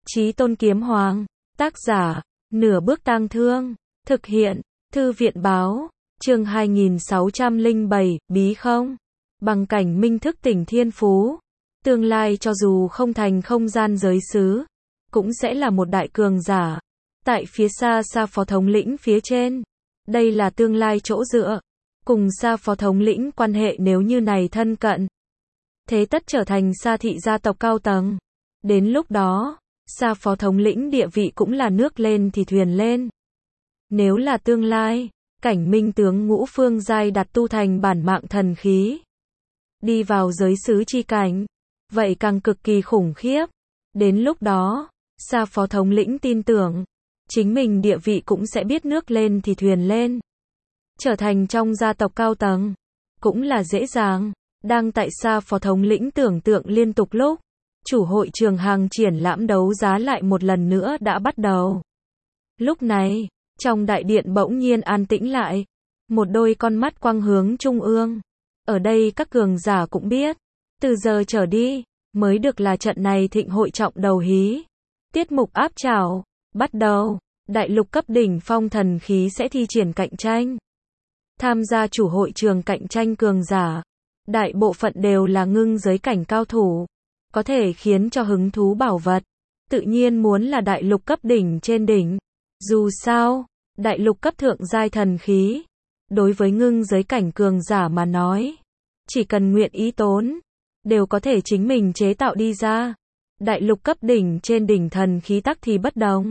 Chí Tôn Kiếm Hoàng, tác giả, Nửa Bước Tang Thương, thực hiện, Thư viện báo, chương 2607, Bí Không, bằng cảnh minh thức tỉnh thiên phú. Tương lai cho dù không thành không gian giới xứ, cũng sẽ là một đại cường giả. Tại phía xa xa phó thống lĩnh phía trên, đây là tương lai chỗ dựa. Cùng xa phó thống lĩnh quan hệ nếu như này thân cận, thế tất trở thành xa thị gia tộc cao tầng. Đến lúc đó, xa phó thống lĩnh địa vị cũng là nước lên thì thuyền lên. Nếu là tương lai, cảnh minh tướng ngũ phương giai đặt tu thành bản mạng thần khí, đi vào giới xứ chi cảnh, vậy càng cực kỳ khủng khiếp. Đến lúc đó, xa phó thống lĩnh tin tưởng, chính mình địa vị cũng sẽ biết nước lên thì thuyền lên. Trở thành trong gia tộc cao tầng, cũng là dễ dàng. Đang tại xa phó thống lĩnh tưởng tượng liên tục lúc, chủ hội trường hàng triển lãm đấu giá lại một lần nữa đã bắt đầu. Lúc này, trong đại điện bỗng nhiên an tĩnh lại, một đôi con mắt quang hướng trung ương. Ở đây các cường giả cũng biết, từ giờ trở đi, mới được là trận này thịnh hội trọng đầu hí. Tiết mục áp trảo, bắt đầu, đại lục cấp đỉnh phong thần khí sẽ thi triển cạnh tranh. Tham gia chủ hội trường cạnh tranh cường giả, đại bộ phận đều là ngưng giới cảnh cao thủ, có thể khiến cho hứng thú bảo vật, tự nhiên muốn là đại lục cấp đỉnh trên đỉnh. Dù sao, đại lục cấp thượng giai thần khí, đối với ngưng giới cảnh cường giả mà nói, chỉ cần nguyện ý tốn, đều có thể chính mình chế tạo đi ra. Đại lục cấp đỉnh trên đỉnh thần khí tắc thì bất đồng.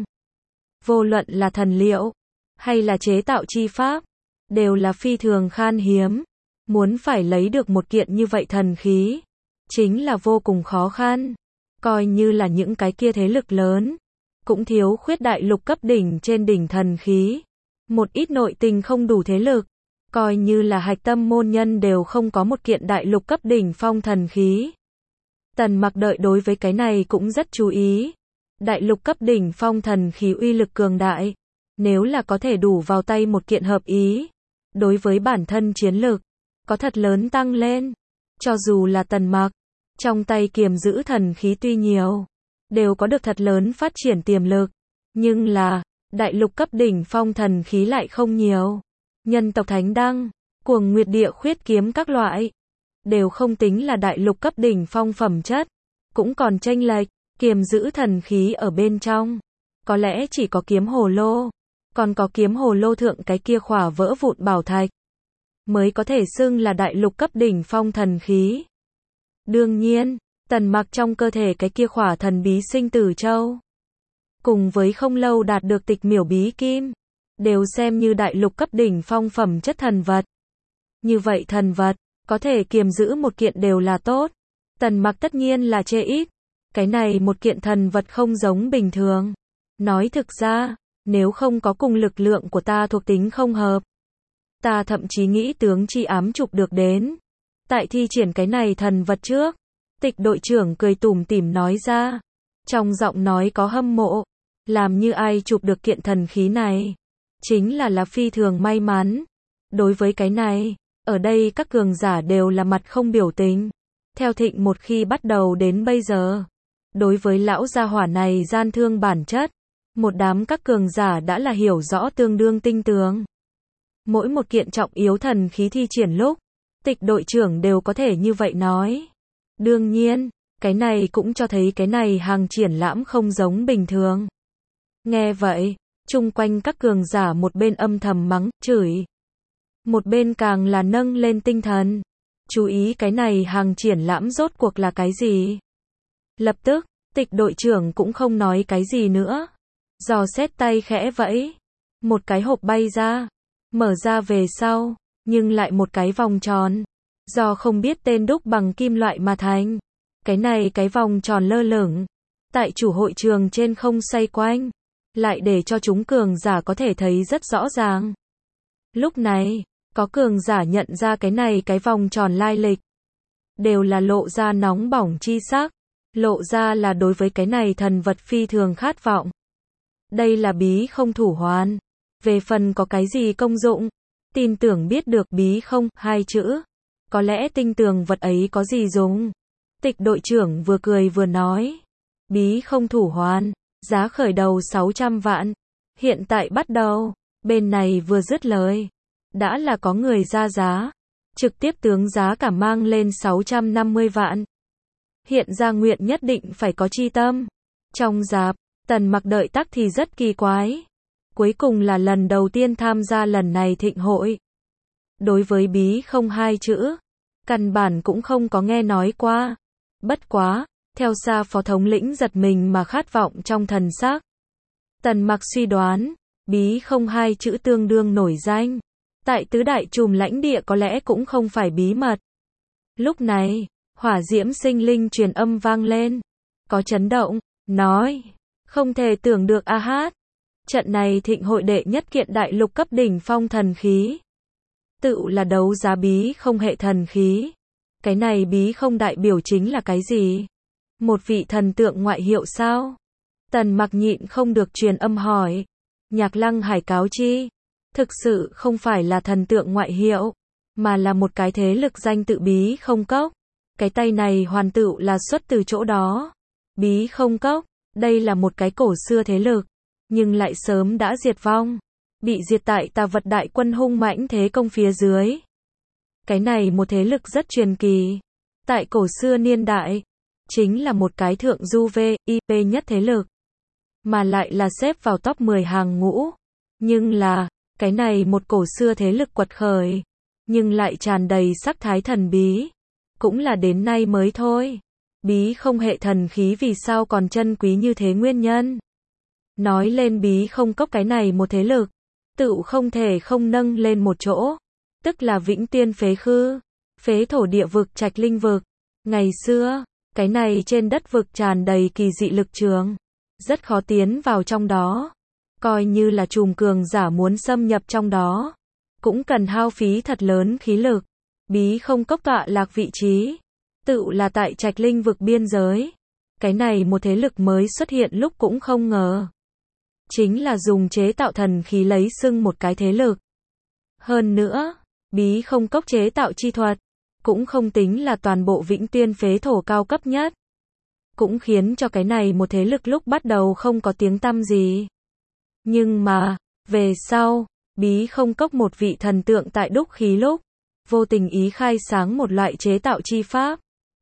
Vô luận là thần liệu, hay là chế tạo chi pháp, đều là phi thường khan hiếm. Muốn phải lấy được một kiện như vậy thần khí, chính là vô cùng khó khăn. Coi như là những cái kia thế lực lớn, cũng thiếu khuyết đại lục cấp đỉnh trên đỉnh thần khí. Một ít nội tình không đủ thế lực, coi như là hạch tâm môn nhân đều không có một kiện đại lục cấp đỉnh phong thần khí. Tần Mặc đợi đối với cái này cũng rất chú ý. Đại lục cấp đỉnh phong thần khí uy lực cường đại, nếu là có thể đủ vào tay một kiện hợp ý, đối với bản thân chiến lực, có thật lớn tăng lên. Cho dù là Tần Mặc, trong tay kiềm giữ thần khí tuy nhiều, đều có được thật lớn phát triển tiềm lực. Nhưng là, đại lục cấp đỉnh phong thần khí lại không nhiều. Nhân tộc Thánh Đăng, Cuồng Nguyệt Địa Khuyết kiếm các loại, đều không tính là đại lục cấp đỉnh phong phẩm chất, cũng còn chênh lệch. Kiềm giữ thần khí ở bên trong, có lẽ chỉ có kiếm hồ lô, còn có kiếm hồ lô thượng cái kia khỏa vỡ vụn bảo thạch, mới có thể xưng là đại lục cấp đỉnh phong thần khí. Đương nhiên, Tần Mặc trong cơ thể cái kia khỏa thần bí sinh tử châu, cùng với không lâu đạt được tịch miểu bí kim, đều xem như đại lục cấp đỉnh phong phẩm chất thần vật. Như vậy thần vật, có thể kiềm giữ một kiện đều là tốt. Tần Mặc tất nhiên là chê ít. Cái này một kiện thần vật không giống bình thường. Nói thực ra, nếu không có cùng lực lượng của ta thuộc tính không hợp, ta thậm chí nghĩ tướng chi ám chụp được đến. Tại thi triển cái này thần vật trước, Tịch đội trưởng cười tủm tỉm nói ra. Trong giọng nói có hâm mộ. Làm như ai chụp được kiện thần khí này, chính là phi thường may mắn. Đối với cái này, ở đây các cường giả đều là mặt không biểu tình. Theo thịnh một khi bắt đầu đến bây giờ, đối với lão gia hỏa này gian thương bản chất, một đám các cường giả đã là hiểu rõ tương đương tinh tường. Mỗi một kiện trọng yếu thần khí thi triển lúc, Tịch đội trưởng đều có thể như vậy nói. Đương nhiên, cái này cũng cho thấy cái này hàng triển lãm không giống bình thường. Nghe vậy, chung quanh các cường giả một bên âm thầm mắng, chửi, một bên càng là nâng lên tinh thần, chú ý cái này hàng triển lãm rốt cuộc là cái gì. Lập tức, Tịch đội trưởng cũng không nói cái gì nữa. Dò xét tay khẽ vẫy, một cái hộp bay ra, mở ra về sau, nhưng lại một cái vòng tròn, do không biết tên đúc bằng kim loại mà thành. Cái này cái vòng tròn lơ lửng, tại chủ hội trường trên không xoay quanh, lại để cho chúng cường giả có thể thấy rất rõ ràng. Lúc này, có cường giả nhận ra cái này cái vòng tròn lai lịch, đều là lộ ra nóng bỏng chi sắc. Lộ ra là đối với cái này thần vật phi thường khát vọng. Đây là bí không thủ hoàn. Về phần có cái gì công dụng, tin tưởng biết được bí không, hai chữ. Có lẽ tinh tường vật ấy có gì dùng. Tịch đội trưởng vừa cười vừa nói. Bí không thủ hoàn, giá khởi đầu 600 vạn. Hiện tại bắt đầu, bên này vừa dứt lời, đã là có người ra giá, trực tiếp tướng giá cả mang lên 650 vạn. Hiện ra nguyện nhất định phải có chi tâm. Trong rạp, Tần Mặc đợi tắc thì rất kỳ quái. Cuối cùng là lần đầu tiên tham gia lần này thịnh hội. Đối với bí không hai chữ, căn bản cũng không có nghe nói qua. Bất quá, theo xa phó thống lĩnh giật mình mà khát vọng trong thần sắc. Tần Mặc suy đoán, bí không hai chữ tương đương nổi danh. Tại tứ đại trùm lãnh địa có lẽ cũng không phải bí mật. Lúc này, hỏa diễm sinh linh truyền âm vang lên. Có chấn động, nói, không thể tưởng được a hát. Trận này thịnh hội đệ nhất kiện đại lục cấp đỉnh phong thần khí. Tự là đấu giá bí không hệ thần khí. Cái này bí không đại biểu chính là cái gì? Một vị thần tượng ngoại hiệu sao? Tần Mặc nhịn không được truyền âm hỏi. Nhạc Lăng Hải cáo chi. Thực sự không phải là thần tượng ngoại hiệu, mà là một cái thế lực danh tự bí không cốc. Cái tay này hoàn tự là xuất từ chỗ đó. Bí không cốc, đây là một cái cổ xưa thế lực, nhưng lại sớm đã diệt vong. Bị diệt tại Tà Vật đại quân hung mãnh thế công phía dưới. Cái này một thế lực rất truyền kỳ. Tại cổ xưa niên đại, chính là một cái thượng du VIP nhất thế lực. Mà lại là xếp vào top 10 hàng ngũ. Nhưng là, cái này một cổ xưa thế lực quật khởi. Nhưng lại tràn đầy sắc thái thần bí. Cũng là đến nay mới thôi. Bí không hệ thần khí vì sao còn chân quý như thế nguyên nhân. Nói lên bí không cốc cái này một thế lực. Tự không thể không nâng lên một chỗ. Tức là Vĩnh Tiên Phế Khư. Phế thổ địa vực Trạch Linh vực. Ngày xưa, cái này trên đất vực tràn đầy kỳ dị lực trường. Rất khó tiến vào trong đó. Coi như là trùm cường giả muốn xâm nhập trong đó. Cũng cần hao phí thật lớn khí lực. Bí không cốc tọa lạc vị trí. Tự là tại Trạch Linh vực biên giới. Cái này một thế lực mới xuất hiện lúc cũng không ngờ. Chính là dùng chế tạo thần khí lấy xưng một cái thế lực. Hơn nữa, bí không cốc chế tạo chi thuật, cũng không tính là toàn bộ Vĩnh Tiên Phế thổ cao cấp nhất. Cũng khiến cho cái này một thế lực lúc bắt đầu không có tiếng tăm gì. Nhưng mà, về sau, bí không cốc một vị thần tượng tại đúc khí lúc, vô tình ý khai sáng một loại chế tạo chi pháp,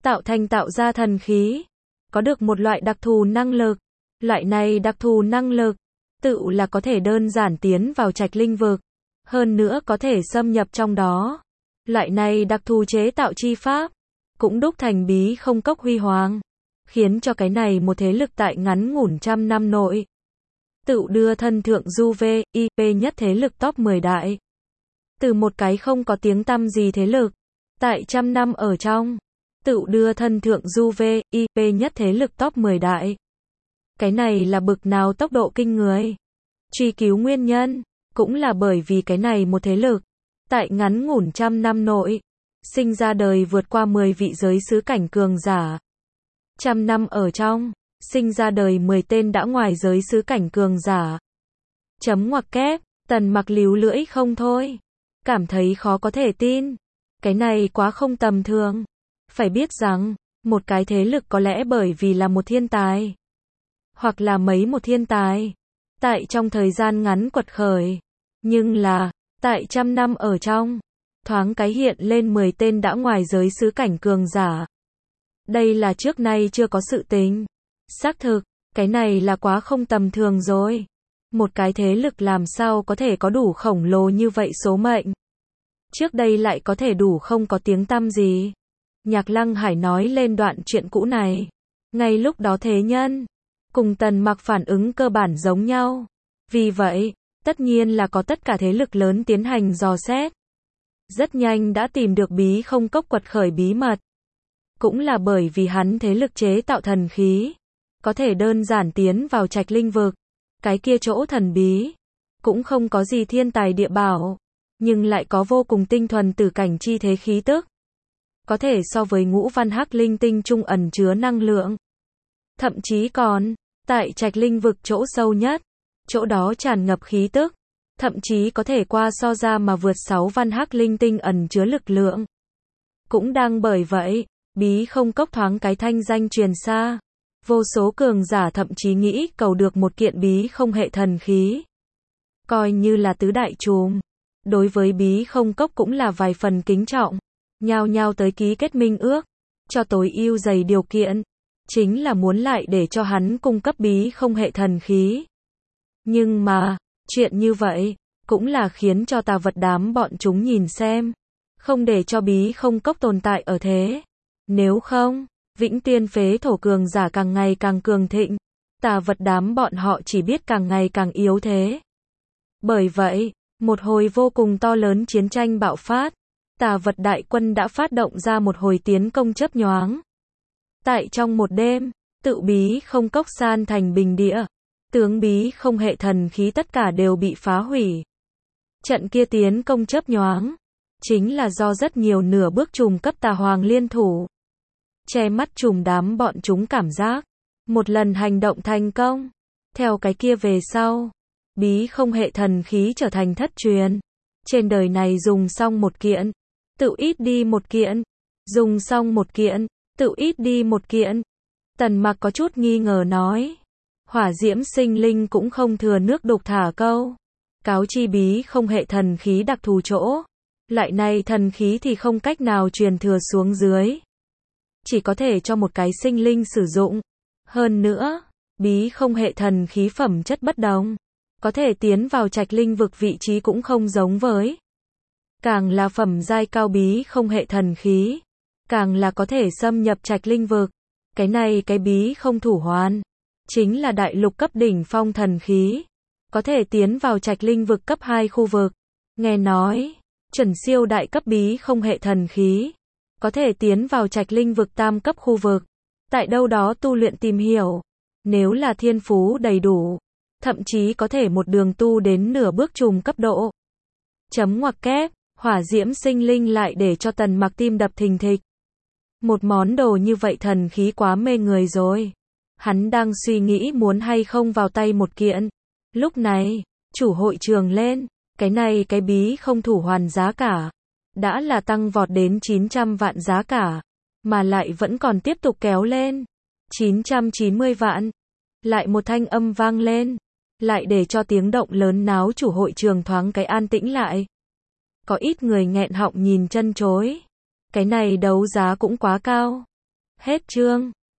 tạo ra thần khí, có được một loại đặc thù năng lực. Loại này đặc thù năng lực, tự là có thể đơn giản tiến vào Trạch Linh vực, hơn nữa có thể xâm nhập trong đó. Loại này đặc thù chế tạo chi pháp, cũng đúc thành bí không cốc huy hoàng, khiến cho cái này một thế lực tại ngắn ngủn trăm năm nội. Tự đưa thân thượng du VIP nhất thế lực top 10 đại. Từ một cái không có tiếng tăm gì thế lực, tại trăm năm ở trong, tự đưa thân thượng du VIP nhất thế lực top 10 đại. Cái này là bực nào tốc độ kinh người. Truy cứu nguyên nhân, cũng là bởi vì cái này một thế lực, tại ngắn ngủn trăm năm nội, sinh ra đời vượt qua 10 vị giới sứ cảnh cường giả. Trăm năm ở trong, sinh ra đời 10 tên đã ngoài giới sứ cảnh cường giả. Chấm ngoặc kép, Tần Mặc líu lưỡi không thôi. Cảm thấy khó có thể tin. Cái này quá không tầm thường. Phải biết rằng, một cái thế lực có lẽ bởi vì là một thiên tài. Hoặc là mấy một thiên tài. Tại trong thời gian ngắn quật khởi. Nhưng là, tại trăm năm ở trong, thoáng cái hiện lên 10 tên đã ngoài giới sứ cảnh cường giả. Đây là trước nay chưa có sự tình. Xác thực, cái này là quá không tầm thường rồi. Một cái thế lực làm sao có thể có đủ khổng lồ như vậy số mệnh. Trước đây lại có thể đủ không có tiếng tăm gì. Nhạc Lăng Hải nói lên đoạn chuyện cũ này. Ngay lúc đó thế nhân, cùng Tần Mặc phản ứng cơ bản giống nhau. Vì vậy, tất nhiên là có tất cả thế lực lớn tiến hành dò xét. Rất nhanh đã tìm được bí không cốc quật khởi bí mật. Cũng là bởi vì hắn thế lực chế tạo thần khí, có thể đơn giản tiến vào Trạch Linh vực. Cái kia chỗ thần bí, cũng không có gì thiên tài địa bảo, nhưng lại có vô cùng tinh thuần tử cảnh chi thế khí tức. Có thể so với ngũ văn hắc linh tinh trung ẩn chứa năng lượng. Thậm chí còn, tại Trạch Linh vực chỗ sâu nhất, chỗ đó tràn ngập khí tức. Thậm chí có thể qua so ra mà vượt 6 văn hắc linh tinh ẩn chứa lực lượng. Cũng đang bởi vậy, bí không cốc thoáng cái thanh danh truyền xa. Vô số cường giả thậm chí nghĩ cầu được một kiện bí không hệ thần khí. Coi như là tứ đại trùm. Đối với bí không cốc cũng là vài phần kính trọng. Nhao nhao tới ký kết minh ước. Cho tối ưu dày điều kiện. Chính là muốn lại để cho hắn cung cấp bí không hệ thần khí. Nhưng mà, chuyện như vậy, cũng là khiến cho tà vật đám bọn chúng nhìn xem. Không để cho bí không cốc tồn tại ở thế. Nếu không, Vĩnh Tiên phế thổ cường giả càng ngày càng cường thịnh. Tà vật đám bọn họ chỉ biết càng ngày càng yếu thế. Bởi vậy, một hồi vô cùng to lớn chiến tranh bạo phát. Tà vật đại quân đã phát động ra một hồi tiến công chớp nhoáng. Tại trong một đêm, tự bí không cốc san thành bình địa. Tướng bí không hệ thần khí tất cả đều bị phá hủy. Trận kia tiến công chớp nhoáng, chính là do rất nhiều nửa bước trùm cấp tà hoàng liên thủ. Che mắt trùm đám bọn chúng cảm giác. Một lần hành động thành công. Theo cái kia về sau, bí không hệ thần khí trở thành thất truyền. Trên đời này dùng xong một kiện, tự ít đi một kiện. Dùng xong một kiện, tự ít đi một kiện. Tần Mặc có chút nghi ngờ nói. Hỏa diễm sinh linh cũng không thừa nước đục thả câu. Cáo chi bí không hệ thần khí đặc thù chỗ. Lại này thần khí thì không cách nào truyền thừa xuống dưới. Chỉ có thể cho một cái sinh linh sử dụng. Hơn nữa, bí không hệ thần khí phẩm chất bất đồng. Có thể tiến vào trạch linh vực vị trí cũng không giống với. Càng là phẩm giai cao bí không hệ thần khí. Càng là có thể xâm nhập trạch linh vực. Cái này cái bí không thủ hoàn. Chính là đại lục cấp đỉnh phong thần khí. Có thể tiến vào trạch linh vực cấp 2 khu vực. Nghe nói, chuẩn siêu đại cấp bí không hệ thần khí. Có thể tiến vào trạch linh vực tam cấp khu vực. Tại đâu đó tu luyện tìm hiểu. Nếu là thiên phú đầy đủ. Thậm chí có thể một đường tu đến nửa bước trùm cấp độ. Chấm ngoặc kép, hỏa diễm sinh linh lại để cho Tần Mặc tim đập thình thịch. Một món đồ như vậy thần khí quá mê người rồi. Hắn đang suy nghĩ muốn hay không vào tay một kiện. Lúc này, chủ hội trường lên. Cái này cái bí không thủ hoàn giá cả. Đã là tăng vọt đến 900 vạn giá cả. Mà lại vẫn còn tiếp tục kéo lên. 990 vạn. Lại một thanh âm vang lên. Lại để cho tiếng động lớn náo chủ hội trường thoáng cái an tĩnh lại. Có ít người nghẹn họng nhìn chân chối. Cái này đấu giá cũng quá cao. Hết chương.